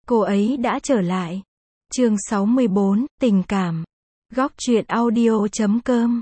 cô ấy đã trở lại. Chương 64, tình cảm. Góc truyện audio.com.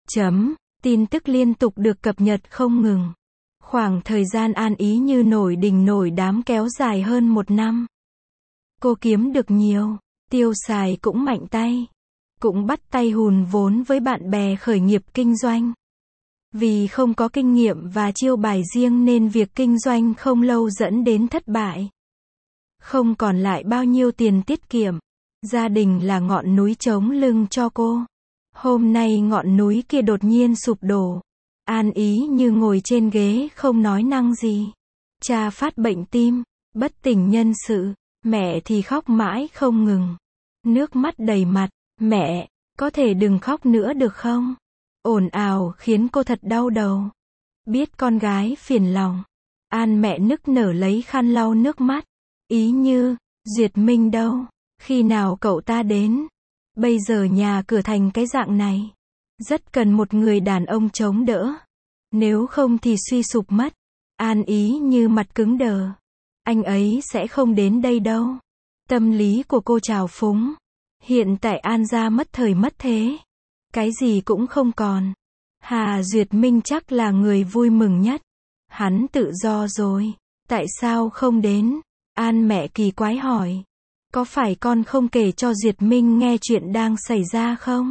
Tin tức liên tục được cập nhật không ngừng. Khoảng thời gian An Ý như nổi đình nổi đám kéo dài hơn 1 năm. Cô kiếm được nhiều, tiêu xài cũng mạnh tay. Cũng bắt tay hùn vốn với bạn bè khởi nghiệp kinh doanh. Vì không có kinh nghiệm và chiêu bài riêng nên việc kinh doanh không lâu dẫn đến thất bại. Không còn lại bao nhiêu tiền tiết kiệm. Gia đình là ngọn núi chống lưng cho cô. Hôm nay ngọn núi kia đột nhiên sụp đổ. An Ý như ngồi trên ghế không nói năng gì. Cha phát bệnh tim, bất tỉnh nhân sự. Mẹ thì khóc mãi không ngừng. Nước mắt đầy mặt. Mẹ, có thể đừng khóc nữa được không? Ồn ào khiến cô thật đau đầu. Biết con gái phiền lòng. An mẹ nức nở lấy khăn lau nước mắt. Ý như, Duyệt Minh đâu? Khi nào cậu ta đến? Bây giờ nhà cửa thành cái dạng này. Rất cần một người đàn ông chống đỡ. Nếu không thì suy sụp mất. An Ý như mặt cứng đờ. Anh ấy sẽ không đến đây đâu. Tâm lý của cô trào phúng. Hiện tại An gia mất thời mất thế. Cái gì cũng không còn. Hà Duyệt Minh chắc là người vui mừng nhất. Hắn tự do rồi. Tại sao không đến? An mẹ kỳ quái hỏi. Có phải con không kể cho Duyệt Minh nghe chuyện đang xảy ra không?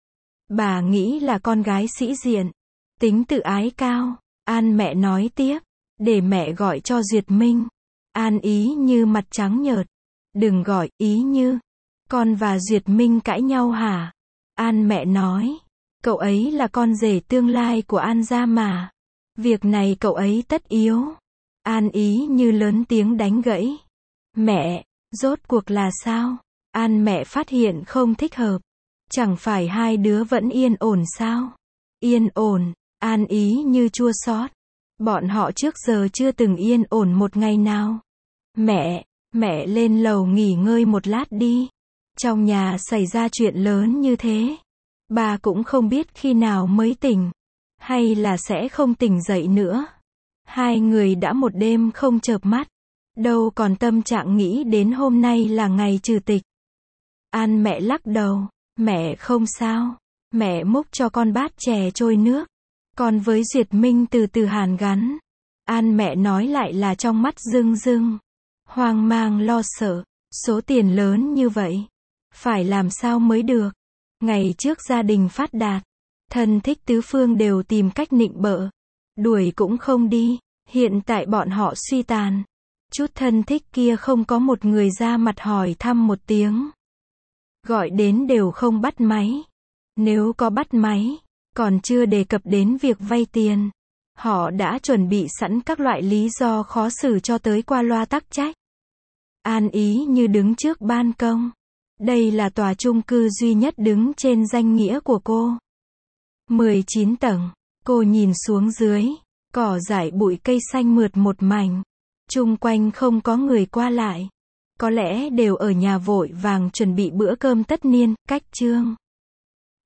Bà nghĩ là con gái sĩ diện. Tính tự ái cao. An mẹ nói tiếp. Để mẹ gọi cho Duyệt Minh. An Ý như mặt trắng nhợt. Đừng gọi Ý như. Con và Duyệt Minh cãi nhau hả? An mẹ nói. Cậu ấy là con rể tương lai của An gia mà. Việc này cậu ấy tất yếu. An Ý như lớn tiếng đánh gãy. Mẹ, rốt cuộc là sao? An mẹ phát hiện không thích hợp. Chẳng phải hai đứa vẫn yên ổn sao? Yên ổn, An Ý như chua xót. Bọn họ trước giờ chưa từng yên ổn một ngày nào. Mẹ lên lầu nghỉ ngơi một lát đi. Trong nhà xảy ra chuyện lớn như thế. Bà cũng không biết khi nào mới tỉnh. Hay là sẽ không tỉnh dậy nữa. Hai người đã một đêm không chợp mắt. Đâu còn tâm trạng nghĩ đến hôm nay là ngày trừ tịch. An mẹ lắc đầu. Mẹ không sao. Mẹ múc cho con bát chè trôi nước. Con với Duyệt Minh từ từ hàn gắn. An mẹ nói lại là trong mắt rưng rưng. Hoang mang lo sợ. Số tiền lớn như vậy. Phải làm sao mới được. Ngày trước gia đình phát đạt. Thân thích tứ phương đều tìm cách nịnh bợ. Đuổi cũng không đi. Hiện tại bọn họ suy tàn. Chút thân thích kia không có một người ra mặt hỏi thăm một tiếng. Gọi đến đều không bắt máy. Nếu có bắt máy, còn chưa đề cập đến việc vay tiền. Họ đã chuẩn bị sẵn các loại lý do khó xử cho tới qua loa tắc trách. An Ý như đứng trước ban công. Đây là tòa chung cư duy nhất đứng trên danh nghĩa của cô. 19 tầng. Cô nhìn xuống dưới. Cỏ dại bụi cây xanh mượt một mảnh. Chung quanh không có người qua lại. Có lẽ đều ở nhà vội vàng chuẩn bị bữa cơm tất niên, cách trương.